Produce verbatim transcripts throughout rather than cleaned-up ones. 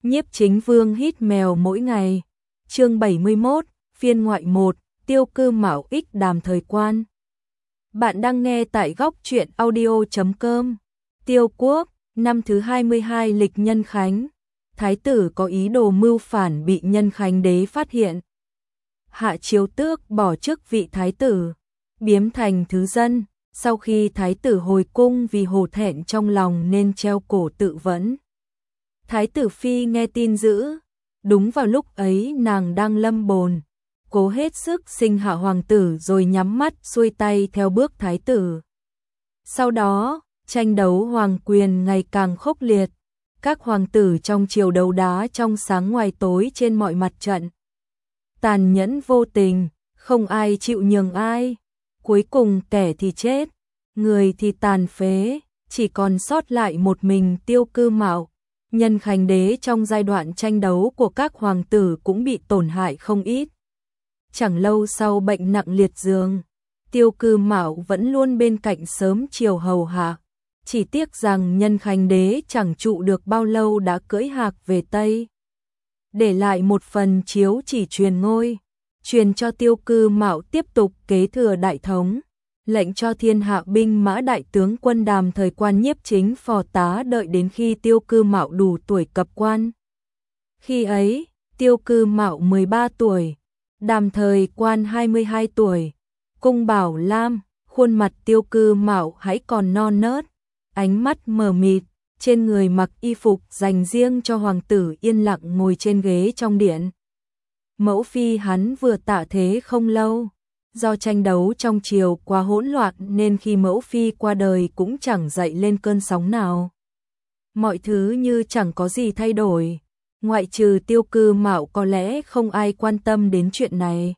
Nhiếp Chính Vương hít mèo mỗi ngày. Chương bảy mươi mốt, phiên ngoại một, Tiêu Cư Mạo ích đàm thời quan. Bạn đang nghe tại góc truyện audio chấm com. Tiêu Quốc, năm thứ hai mươi hai lịch Nhân Khánh. Thái tử có ý đồ mưu phản bị Nhân Khánh đế phát hiện. Hạ Chiếu Tước bỏ chức vị thái tử, biếm thành thứ dân. Sau khi thái tử hồi cung vì hổ thẹn trong lòng nên treo cổ tự vẫn. Thái tử phi nghe tin dữ, đúng vào lúc ấy nàng đang lâm bồn, cố hết sức sinh hạ hoàng tử rồi nhắm mắt xuôi tay theo bước thái tử. Sau đó, tranh đấu hoàng quyền ngày càng khốc liệt, các hoàng tử trong triều đấu đá trong sáng ngoài tối trên mọi mặt trận. Tàn nhẫn vô tình, không ai chịu nhường ai, cuối cùng kẻ thì chết, người thì tàn phế, chỉ còn sót lại một mình Tiêu Cư Mạo. Nhân Khánh đế trong giai đoạn tranh đấu của các hoàng tử cũng bị tổn hại không ít. Chẳng lâu sau bệnh nặng liệt giường, Tiêu Cư Mạo vẫn luôn bên cạnh sớm chiều hầu hạ. Chỉ tiếc rằng Nhân Khánh đế chẳng trụ được bao lâu đã cưỡi hạc về Tây, để lại một phần chiếu chỉ truyền ngôi, truyền cho Tiêu Cư Mạo tiếp tục kế thừa đại thống, lệnh cho thiên hạ binh mã đại tướng quân đàm thời quan nhiếp chính phò tá đợi đến khi Tiêu Cư Mạo đủ tuổi cập quan. Khi ấy, Tiêu Cư Mạo mười ba tuổi, đàm thời quan hai mươi hai tuổi. Cung Bảo Lam, khuôn mặt Tiêu Cư Mạo hãy còn non nớt, ánh mắt mờ mịt, trên người mặc y phục dành riêng cho hoàng tử yên lặng ngồi trên ghế trong điện. Mẫu phi hắn vừa tạ thế không lâu. Do tranh đấu trong triều quá hỗn loạn nên khi mẫu phi qua đời cũng chẳng dậy lên cơn sóng nào. Mọi thứ như chẳng có gì thay đổi, ngoại trừ Tiêu Cư Mạo có lẽ không ai quan tâm đến chuyện này.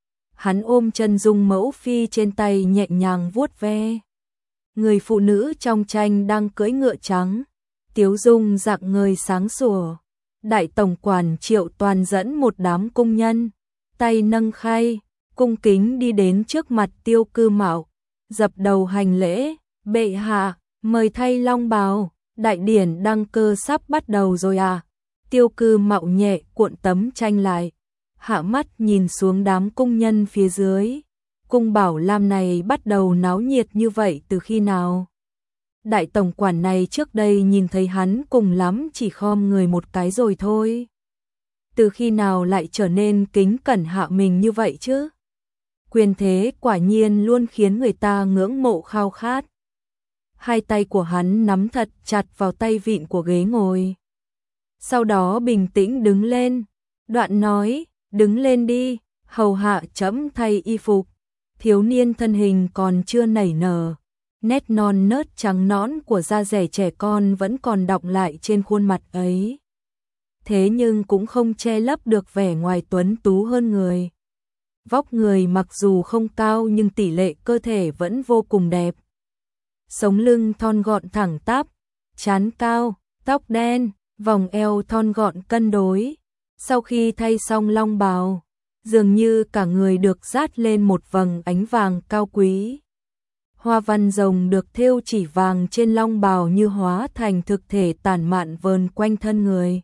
Hắn ôm chân dung mẫu phi trên tay nhẹ nhàng vuốt ve. Người phụ nữ trong tranh đang cưỡi ngựa trắng, tiếu dung rạng ngời sáng sủa. Đại tổng quản Triệu Toàn dẫn một đám cung nhân, tay nâng khay, cung kính đi đến trước mặt Tiêu Cư Mạo, dập đầu hành lễ. Bệ hạ, mời thay long bào, đại điển đăng cơ sắp bắt đầu rồi à. Tiêu Cư Mạo nhẹ cuộn tấm tranh lại, hạ mắt nhìn xuống đám cung nhân phía dưới. Cung Bảo Lam này bắt đầu náo nhiệt như vậy từ khi nào? Đại tổng quản này trước đây nhìn thấy hắn cùng lắm chỉ khom người một cái rồi thôi. Từ khi nào lại trở nên kính cẩn hạ mình như vậy chứ? Quyền thế quả nhiên luôn khiến người ta ngưỡng mộ khao khát. Hai tay của hắn nắm thật chặt vào tay vịn của ghế ngồi. Sau đó bình tĩnh đứng lên, đoạn nói, đứng lên đi, hầu hạ trẫm thay y phục. Thiếu niên thân hình còn chưa nảy nở, nét non nớt trắng nõn của da dẻ trẻ con vẫn còn đọng lại trên khuôn mặt ấy. Thế nhưng cũng không che lấp được vẻ ngoài tuấn tú hơn người. Vóc người mặc dù không cao nhưng tỷ lệ cơ thể vẫn vô cùng đẹp. Sống lưng thon gọn thẳng tắp, trán cao, tóc đen, vòng eo thon gọn cân đối. Sau khi thay xong long bào, dường như cả người được dát lên một vầng ánh vàng cao quý. Hoa văn rồng được thêu chỉ vàng trên long bào như hóa thành thực thể tản mạn vờn quanh thân người.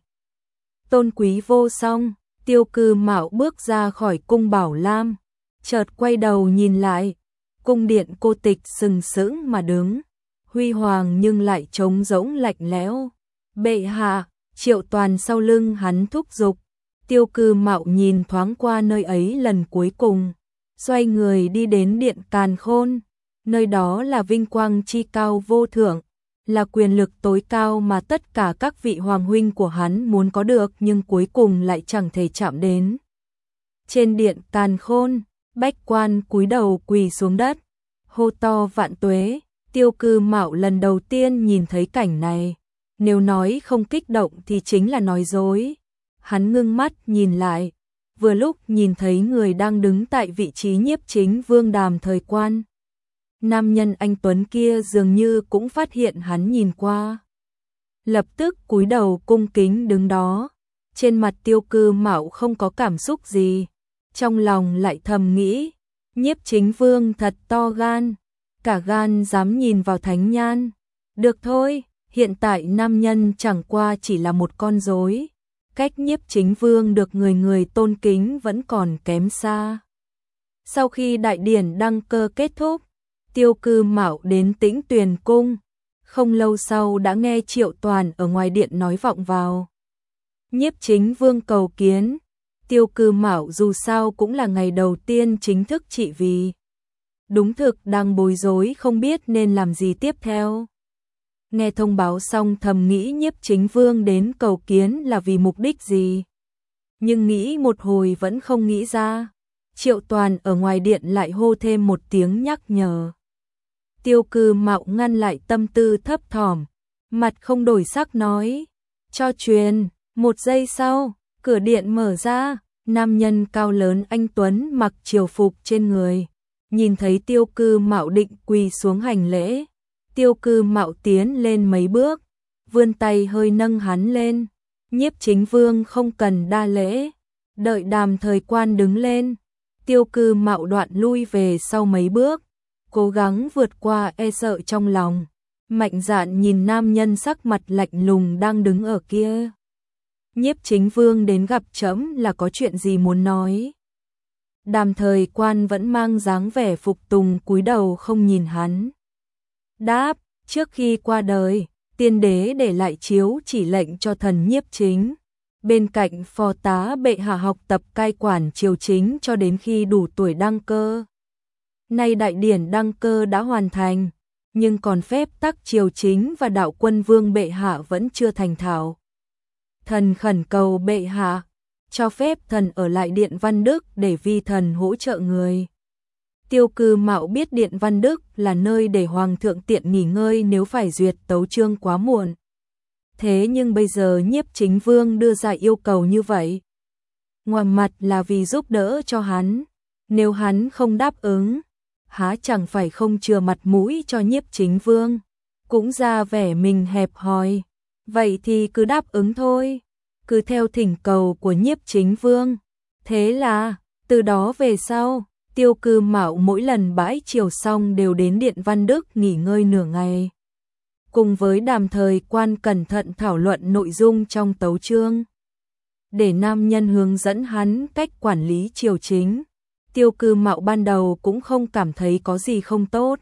Tôn quý vô song. Tiêu Cư Mạo bước ra khỏi cung Bảo Lam, chợt quay đầu nhìn lại, cung điện cô tịch sừng sững mà đứng, huy hoàng nhưng lại trống rỗng lạnh lẽo. Bệ hạ, Triệu Toàn sau lưng hắn thúc giục. Tiêu Cư Mạo nhìn thoáng qua nơi ấy lần cuối cùng, xoay người đi đến điện Càn Khôn, nơi đó là vinh quang chi cao vô thượng, là quyền lực tối cao mà tất cả các vị hoàng huynh của hắn muốn có được nhưng cuối cùng lại chẳng thể chạm đến. Trên điện Càn Khôn, bách quan cúi đầu quỳ xuống đất, hô to vạn tuế. Tiêu Cư Mạo lần đầu tiên nhìn thấy cảnh này, nếu nói không kích động thì chính là nói dối. Hắn ngưng mắt nhìn lại, vừa lúc nhìn thấy người đang đứng tại vị trí nhiếp chính vương đàm thời quan. Nam nhân anh tuấn kia dường như cũng phát hiện hắn nhìn qua, lập tức cúi đầu cung kính đứng đó. Trên mặt Tiêu Cư Mạo không có cảm xúc gì, trong lòng lại thầm nghĩ, nhiếp chính vương thật to gan, cả gan dám nhìn vào thánh nhan. Được thôi, hiện tại nam nhân chẳng qua chỉ là một con rối, cách Nhiếp Chính Vương được người người tôn kính vẫn còn kém xa. Sau khi đại điển đăng cơ kết thúc, Tiêu Cư Mạo đến Tĩnh Tuyền Cung, không lâu sau đã nghe Triệu Toàn ở ngoài điện nói vọng vào. Nhiếp Chính Vương cầu kiến, Tiêu Cư Mạo dù sao cũng là ngày đầu tiên chính thức trị vì. Đúng thực đang bối rối không biết nên làm gì tiếp theo. Nghe thông báo xong thầm nghĩ Nhiếp Chính Vương đến cầu kiến là vì mục đích gì. Nhưng nghĩ một hồi vẫn không nghĩ ra. Triệu Toàn ở ngoài điện lại hô thêm một tiếng nhắc nhở. Tiêu Cư Mạo ngăn lại tâm tư thấp thỏm, mặt không đổi sắc nói, cho truyền. Một giây sau, cửa điện mở ra, nam nhân cao lớn anh tuấn mặc triều phục trên người, nhìn thấy Tiêu Cư Mạo định quỳ xuống hành lễ. Tiêu Cư Mạo tiến lên mấy bước, vươn tay hơi nâng hắn lên. Nhiếp Chính Vương không cần đa lễ, đợi Đàm Thời Quan đứng lên. Tiêu Cư Mạo đoạn lui về sau mấy bước, cố gắng vượt qua e sợ trong lòng, mạnh dạn nhìn nam nhân sắc mặt lạnh lùng đang đứng ở kia. Nhiếp Chính Vương đến gặp trẫm là có chuyện gì muốn nói. Đàm Thời Quan vẫn mang dáng vẻ phục tùng cúi đầu không nhìn hắn. Đáp, trước khi qua đời, tiên đế để lại chiếu chỉ lệnh cho thần Nhiếp Chính. Bên cạnh phò tá bệ hạ học tập cai quản triều chính cho đến khi đủ tuổi đăng cơ. Nay đại điển đăng cơ đã hoàn thành, nhưng còn phép tắc triều chính và đạo quân vương bệ hạ vẫn chưa thành thạo. Thần khẩn cầu bệ hạ, cho phép thần ở lại Điện Văn Đức để vi thần hỗ trợ người. Tiêu Cư Mạo biết Điện Văn Đức là nơi để hoàng thượng tiện nghỉ ngơi nếu phải duyệt tấu chương quá muộn. Thế nhưng bây giờ Nhiếp Chính Vương đưa ra yêu cầu như vậy, ngoài mặt là vì giúp đỡ cho hắn, nếu hắn không đáp ứng, há chẳng phải không chừa mặt mũi cho Nhiếp Chính Vương, cũng ra vẻ mình hẹp hòi. Vậy thì cứ đáp ứng thôi, cứ theo thỉnh cầu của Nhiếp Chính Vương. Thế là, từ đó về sau, Tiêu Cư Mạo mỗi lần bãi triều xong đều đến Điện Văn Đức nghỉ ngơi nửa ngày. Cùng với Đàm Thời Quan cẩn thận thảo luận nội dung trong tấu chương. Để nam nhân hướng dẫn hắn cách quản lý triều chính, Tiêu Cư Mạo ban đầu cũng không cảm thấy có gì không tốt.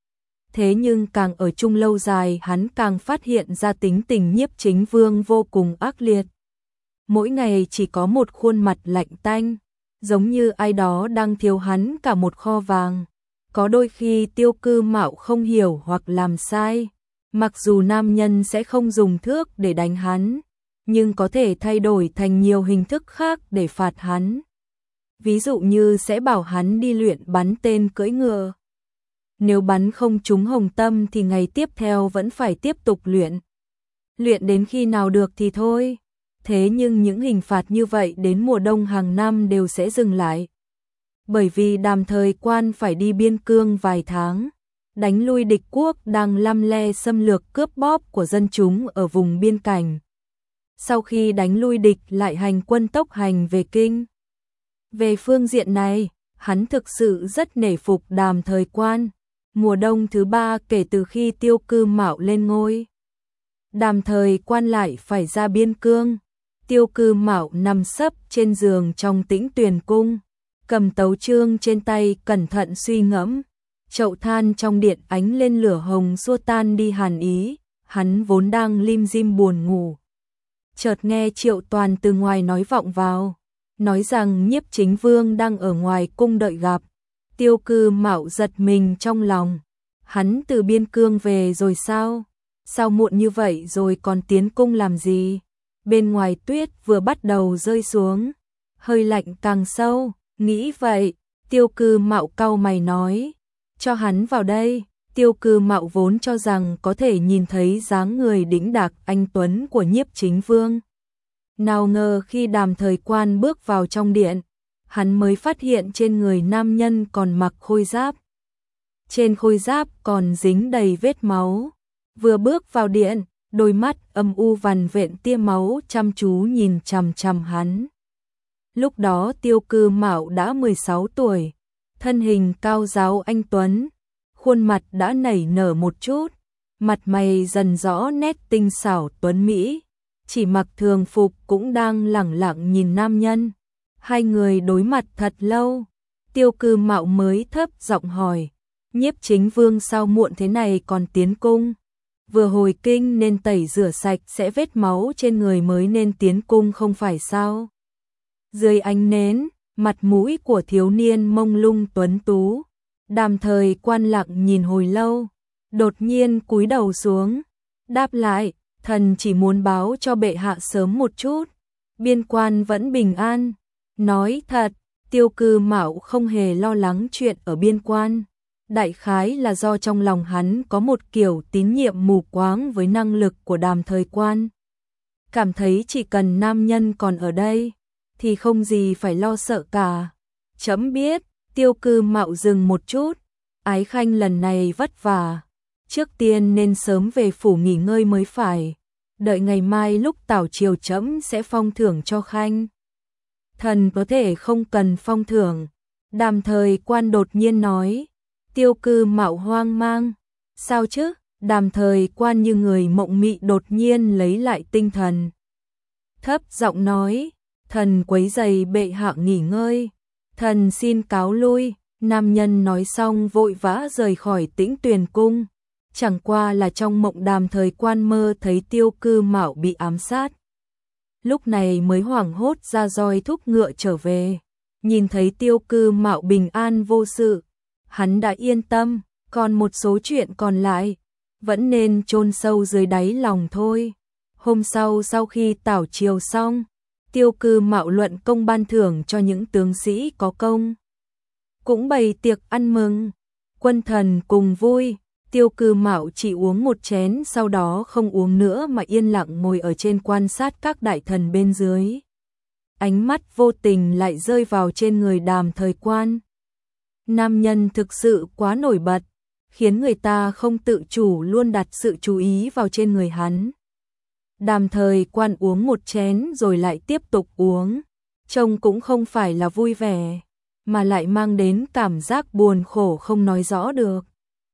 Thế nhưng càng ở chung lâu dài hắn càng phát hiện ra tính tình Nhiếp Chính Vương vô cùng ác liệt. Mỗi ngày chỉ có một khuôn mặt lạnh tanh, giống như ai đó đang thiếu hắn cả một kho vàng. Có đôi khi Tiêu Cư Mạo không hiểu hoặc làm sai, mặc dù nam nhân sẽ không dùng thước để đánh hắn, nhưng có thể thay đổi thành nhiều hình thức khác để phạt hắn. Ví dụ như sẽ bảo hắn đi luyện bắn tên cưỡi ngựa. Nếu bắn không trúng hồng tâm thì ngày tiếp theo vẫn phải tiếp tục luyện. Luyện đến khi nào được thì thôi. Thế nhưng những hình phạt như vậy đến mùa đông hàng năm đều sẽ dừng lại. Bởi vì Đàm Thời Quan phải đi biên cương vài tháng, đánh lui địch quốc đang lăm le xâm lược cướp bóp của dân chúng ở vùng biên cảnh. Sau khi đánh lui địch lại hành quân tốc hành về kinh. Về phương diện này, hắn thực sự rất nể phục Đàm Thời Quan. Mùa đông thứ ba kể từ khi Tiêu Cư Mạo lên ngôi, Đàm Thời Quan lại phải ra biên cương. Tiêu Cư Mạo nằm sấp trên giường trong Tĩnh Tuyền Cung, cầm tấu chương trên tay cẩn thận suy ngẫm. Chậu than trong điện ánh lên lửa hồng xua tan đi hàn ý, hắn vốn đang lim dim buồn ngủ. Chợt nghe Triệu Toàn từ ngoài nói vọng vào, nói rằng Nhiếp Chính Vương đang ở ngoài cung đợi gặp. Tiêu Cư Mạo giật mình trong lòng, hắn từ biên cương về rồi sao? Sao muộn như vậy rồi còn tiến cung làm gì? Bên ngoài tuyết vừa bắt đầu rơi xuống, hơi lạnh càng sâu, nghĩ vậy, Tiêu Cư Mạo cau mày nói, cho hắn vào đây. Tiêu Cư Mạo vốn cho rằng có thể nhìn thấy dáng người đĩnh đạc anh tuấn của Nhiếp Chính Vương. Nào ngờ khi Đàm Thời Quan bước vào trong điện, hắn mới phát hiện trên người nam nhân còn mặc khôi giáp. Trên khôi giáp còn dính đầy vết máu. Vừa bước vào điện, đôi mắt âm u vằn vện tia máu chăm chú nhìn chằm chằm hắn. Lúc đó Tiêu Cư Mạo đã mười sáu tuổi, thân hình cao ráo anh tuấn, khuôn mặt đã nảy nở một chút, mặt mày dần rõ nét tinh xảo tuấn mỹ, chỉ mặc thường phục cũng đang lẳng lặng nhìn nam nhân. Hai người đối mặt thật lâu, Tiêu Cư Mạo mới thấp giọng hỏi, Nhiếp Chính Vương sao muộn thế này còn tiến cung? Vừa hồi kinh nên tẩy rửa sạch sẽ vết máu trên người mới nên tiến cung không phải sao? Dưới ánh nến, mặt mũi của thiếu niên mông lung tuấn tú. Đàm Thời Quan lặng nhìn hồi lâu, đột nhiên cúi đầu xuống, đáp lại, thần chỉ muốn báo cho bệ hạ sớm một chút, biên quan vẫn bình an. Nói thật, Tiêu Cư Mạo không hề lo lắng chuyện ở biên quan. Đại khái là do trong lòng hắn có một kiểu tín nhiệm mù quáng với năng lực của Đàm Thời Quan. Cảm thấy chỉ cần nam nhân còn ở đây, thì không gì phải lo sợ cả. Chấm biết, Tiêu Cư Mạo dừng một chút, Ái Khanh lần này vất vả. Trước tiên nên sớm về phủ nghỉ ngơi mới phải. Đợi ngày mai lúc tảo triều chấm sẽ phong thưởng cho Khanh. Thần có thể không cần phong thưởng. Đàm Thời Quan đột nhiên nói. Tiêu Cư Mạo hoang mang. Sao chứ? Đàm Thời Quan như người mộng mị đột nhiên lấy lại tinh thần. Thấp giọng nói, thần quấy rầy bệ hạ nghỉ ngơi. Thần xin cáo lui. Nam nhân nói xong vội vã rời khỏi Tĩnh Tuyền cung. Chẳng qua là trong mộng Đàm Thời Quan mơ thấy Tiêu Cư Mạo bị ám sát. Lúc này mới hoảng hốt ra roi thúc ngựa trở về. Nhìn thấy Tiêu Cư Mạo bình an vô sự, hắn đã yên tâm, còn một số chuyện còn lại, vẫn nên chôn sâu dưới đáy lòng thôi. Hôm sau sau khi tảo triều xong, Tiêu Cư Mạo luận công ban thưởng cho những tướng sĩ có công. Cũng bày tiệc ăn mừng, quân thần cùng vui. Tiêu Cư Mạo chỉ uống một chén sau đó không uống nữa mà yên lặng ngồi ở trên quan sát các đại thần bên dưới. Ánh mắt vô tình lại rơi vào trên người Đàm Thời Quan. Nam nhân thực sự quá nổi bật, khiến người ta không tự chủ luôn đặt sự chú ý vào trên người hắn. Đàm Thời Quan uống một chén rồi lại tiếp tục uống, trông cũng không phải là vui vẻ, mà lại mang đến cảm giác buồn khổ không nói rõ được.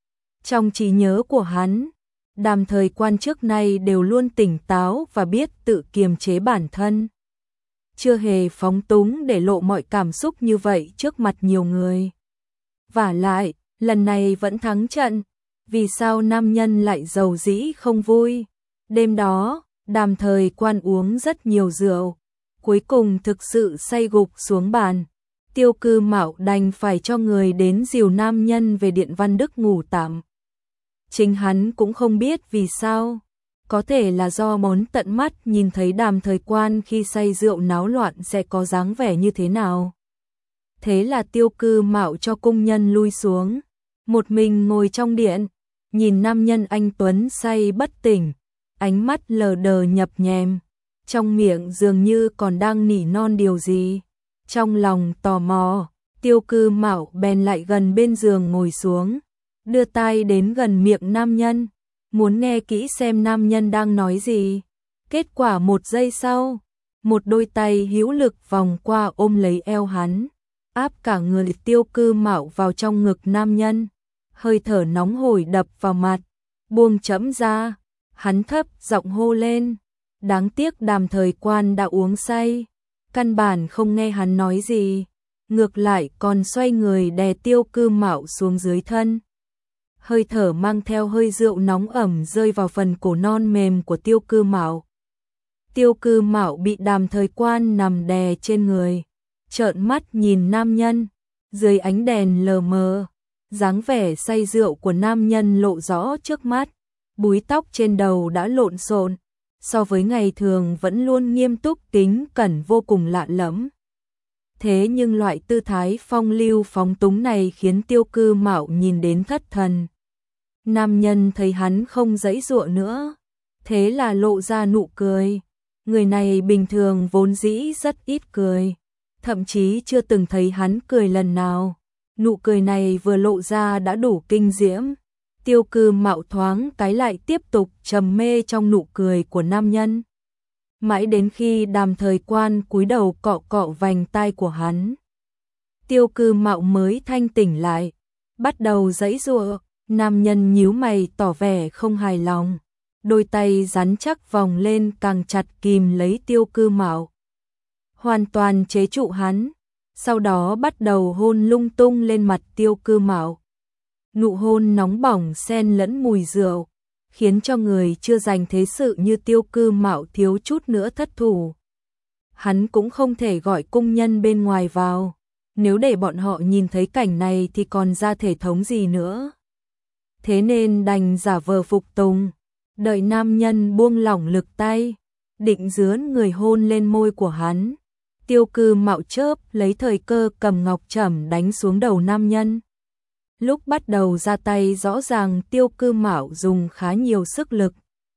Trong trí nhớ của hắn, Đàm Thời Quan trước nay đều luôn tỉnh táo và biết tự kiềm chế bản thân. Chưa hề phóng túng để lộ mọi cảm xúc như vậy trước mặt nhiều người. Vả lại, lần này vẫn thắng trận, vì sao nam nhân lại giàu dĩ không vui? Đêm đó, Đàm Thời Quan uống rất nhiều rượu, cuối cùng thực sự say gục xuống bàn. Tiêu Cư Mạo đành phải cho người đến dìu nam nhân về Điện Văn Đức ngủ tạm. Chính hắn cũng không biết vì sao, có thể là do muốn tận mắt nhìn thấy Đàm Thời Quan khi say rượu náo loạn sẽ có dáng vẻ như thế nào. Thế là Tiêu Cư Mạo cho cung nhân lui xuống, một mình ngồi trong điện, nhìn nam nhân anh tuấn say bất tỉnh, ánh mắt lờ đờ nhập nhèm, trong miệng dường như còn đang nỉ non điều gì. Trong lòng tò mò, Tiêu Cư Mạo bèn lại gần bên giường ngồi xuống, đưa tai đến gần miệng nam nhân, muốn nghe kỹ xem nam nhân đang nói gì. Kết quả một giây sau, một đôi tay hữu lực vòng qua ôm lấy eo hắn, áp cả người Tiêu Cư Mạo vào trong ngực nam nhân, hơi thở nóng hổi đập vào mặt, buông chẫm ra, hắn thấp giọng hô lên. Đáng tiếc Đàm Thời Quan đã uống say, căn bản không nghe hắn nói gì, ngược lại còn xoay người đè Tiêu Cư Mạo xuống dưới thân. Hơi thở mang theo hơi rượu nóng ẩm rơi vào phần cổ non mềm của Tiêu Cư Mạo. Tiêu Cư Mạo bị Đàm Thời Quan nằm đè trên người, trợn mắt nhìn nam nhân, dưới ánh đèn lờ mờ, dáng vẻ say rượu của nam nhân lộ rõ trước mắt, búi tóc trên đầu đã lộn xộn, so với ngày thường vẫn luôn nghiêm túc kính cẩn vô cùng lạ lẫm. Thế nhưng loại tư thái phong lưu phóng túng này khiến Tiêu Cư Mạo nhìn đến thất thần. Nam nhân thấy hắn không giãy giụa nữa, thế là lộ ra nụ cười. Người này bình thường vốn dĩ rất ít cười, thậm chí chưa từng thấy hắn cười lần nào. Nụ cười này vừa lộ ra đã đủ kinh diễm. Tiêu Cư Mạo thoáng cái lại tiếp tục trầm mê trong nụ cười của nam nhân. Mãi đến khi Đàm Thời Quan cúi đầu cọ cọ vành tai của hắn, Tiêu Cư Mạo mới thanh tỉnh lại, bắt đầu giãy giụa. Nam nhân nhíu mày tỏ vẻ không hài lòng, đôi tay rắn chắc vòng lên càng chặt kìm lấy Tiêu Cư Mạo, hoàn toàn chế trụ hắn, sau đó bắt đầu hôn lung tung lên mặt Tiêu Cư Mạo. Nụ hôn nóng bỏng xen lẫn mùi rượu, khiến cho người chưa dành thế sự như Tiêu Cư Mạo thiếu chút nữa thất thủ. Hắn cũng không thể gọi cung nhân bên ngoài vào, nếu để bọn họ nhìn thấy cảnh này thì còn ra thể thống gì nữa. Thế nên đành giả vờ phục tùng, đợi nam nhân buông lỏng lực tay, định dướn người hôn lên môi của hắn. Tiêu Cư Mạo chớp lấy thời cơ cầm ngọc trẩm đánh xuống đầu nam nhân. Lúc bắt đầu ra tay rõ ràng Tiêu Cư Mạo dùng khá nhiều sức lực,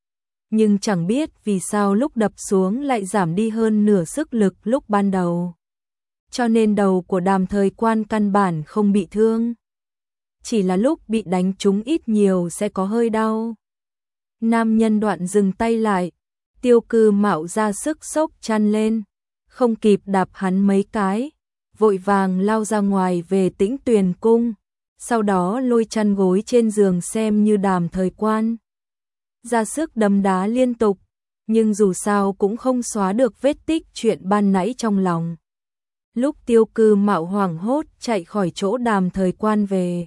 nhưng chẳng biết vì sao lúc đập xuống lại giảm đi hơn nửa sức lực lúc ban đầu. Cho nên đầu của Đàm Thời Quan căn bản không bị thương, chỉ là lúc bị đánh trúng ít nhiều sẽ có hơi đau. Nam nhân đoạn dừng tay lại, Tiêu Cư Mạo ra sức xốc chăn lên, không kịp đạp hắn mấy cái, vội vàng lao ra ngoài về Tĩnh Tuyền cung, sau đó lôi chăn gối trên giường xem như Đàm Thời Quan ra sức đấm đá liên tục, nhưng dù sao cũng không xóa được vết tích chuyện ban nãy trong lòng. Lúc Tiêu Cư Mạo hoảng hốt chạy khỏi chỗ Đàm Thời Quan về,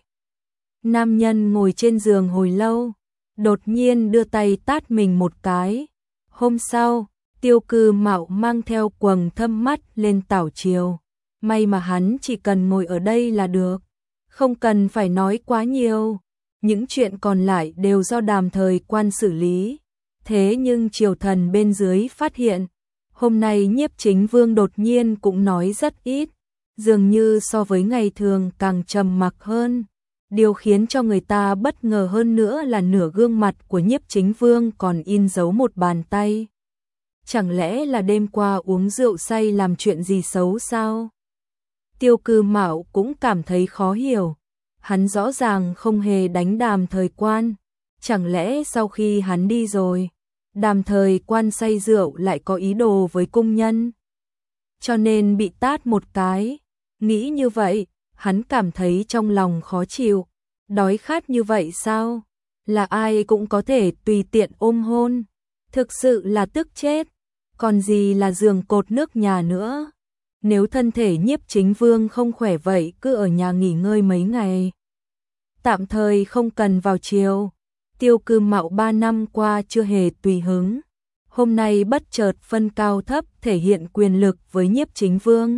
nam nhân ngồi trên giường hồi lâu, đột nhiên đưa tay tát mình một cái. Hôm sau, Tiêu Cư Mạo mang theo quầng thâm mắt lên tảo triều, may mà hắn chỉ cần ngồi ở đây là được, không cần phải nói quá nhiều. Những chuyện còn lại đều do Đàm Thời Quan xử lý. Thế nhưng triều thần bên dưới phát hiện, hôm nay Nhiếp Chính Vương đột nhiên cũng nói rất ít, dường như so với ngày thường càng trầm mặc hơn. Điều khiến cho người ta bất ngờ hơn nữa là nửa gương mặt của Nhiếp Chính Vương còn in dấu một bàn tay. Chẳng lẽ là đêm qua uống rượu say làm chuyện gì xấu sao? Tiêu Cư Mạo cũng cảm thấy khó hiểu. Hắn rõ ràng không hề đánh Đàm Thời Quan, chẳng lẽ sau khi hắn đi rồi, Đàm Thời Quan say rượu lại có ý đồ với cung nhân, cho nên bị tát một cái. Nghĩ như vậy, hắn cảm thấy trong lòng khó chịu. Đói khát như vậy sao? Là ai cũng có thể tùy tiện ôm hôn, thực sự là tức chết. Còn gì là giường cột nước nhà nữa. Nếu thân thể Nhiếp Chính Vương không khỏe vậy cứ ở nhà nghỉ ngơi mấy ngày, tạm thời không cần vào triều. Tiêu Cư Mạo ba năm qua chưa hề tùy hứng, hôm nay bất chợt phân cao thấp thể hiện quyền lực với Nhiếp Chính Vương.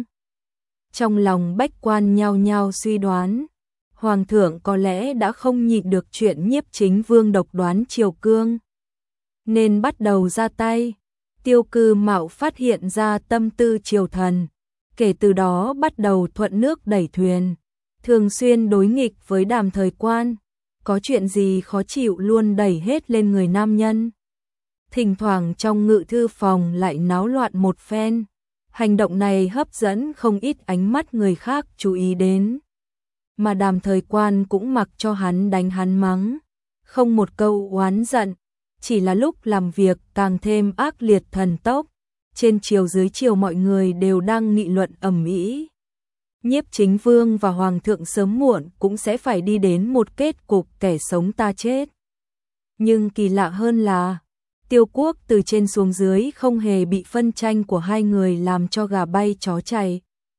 Trong lòng bách quan nhao nhao suy đoán, Hoàng thượng có lẽ đã không nhịn được chuyện Nhiếp Chính Vương độc đoán triều cương, nên bắt đầu ra tay. Tiêu Cư Mạo phát hiện ra tâm tư triều thần, kể từ đó bắt đầu thuận nước đẩy thuyền, thường xuyên đối nghịch với Đàm Thời Quan, có chuyện gì khó chịu luôn đẩy hết lên người nam nhân. Thỉnh thoảng trong ngự thư phòng lại náo loạn một phen, hành động này hấp dẫn không ít ánh mắt người khác chú ý đến. Mà Đàm Thời Quan cũng mặc cho hắn đánh hắn mắng, không một câu oán giận, chỉ là lúc làm việc càng thêm ác liệt thần tốc. Trên triều dưới triều mọi người đều đang nghị luận ầm ĩ. Nhiếp Chính Vương và Hoàng thượng sớm muộn cũng sẽ phải đi đến một kết cục kẻ sống ta chết. Nhưng kỳ lạ hơn là, Tiêu quốc từ trên xuống dưới không hề bị phân tranh của hai người làm cho gà bay chó chạy.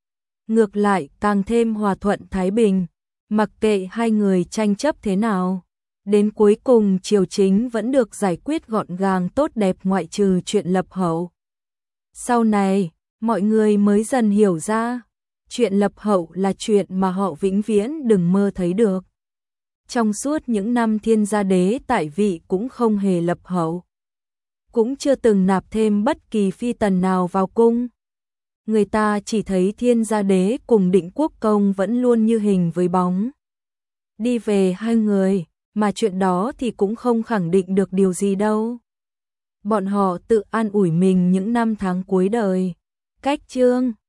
Ngược lại càng thêm hòa thuận thái bình, mặc kệ hai người tranh chấp thế nào. Đến cuối cùng triều chính vẫn được giải quyết gọn gàng tốt đẹp ngoại trừ chuyện lập hậu. Sau này, mọi người mới dần hiểu ra, chuyện lập hậu là chuyện mà họ vĩnh viễn đừng mơ thấy được. Trong suốt những năm Thiên Gia Đế tại vị cũng không hề lập hậu, cũng chưa từng nạp thêm bất kỳ phi tần nào vào cung. Người ta chỉ thấy Thiên Gia Đế cùng Định Quốc Công vẫn luôn như hình với bóng. Đi về hai người, mà chuyện đó thì cũng không khẳng định được điều gì đâu. Bọn họ tự an ủi mình những năm tháng cuối đời. Cách chương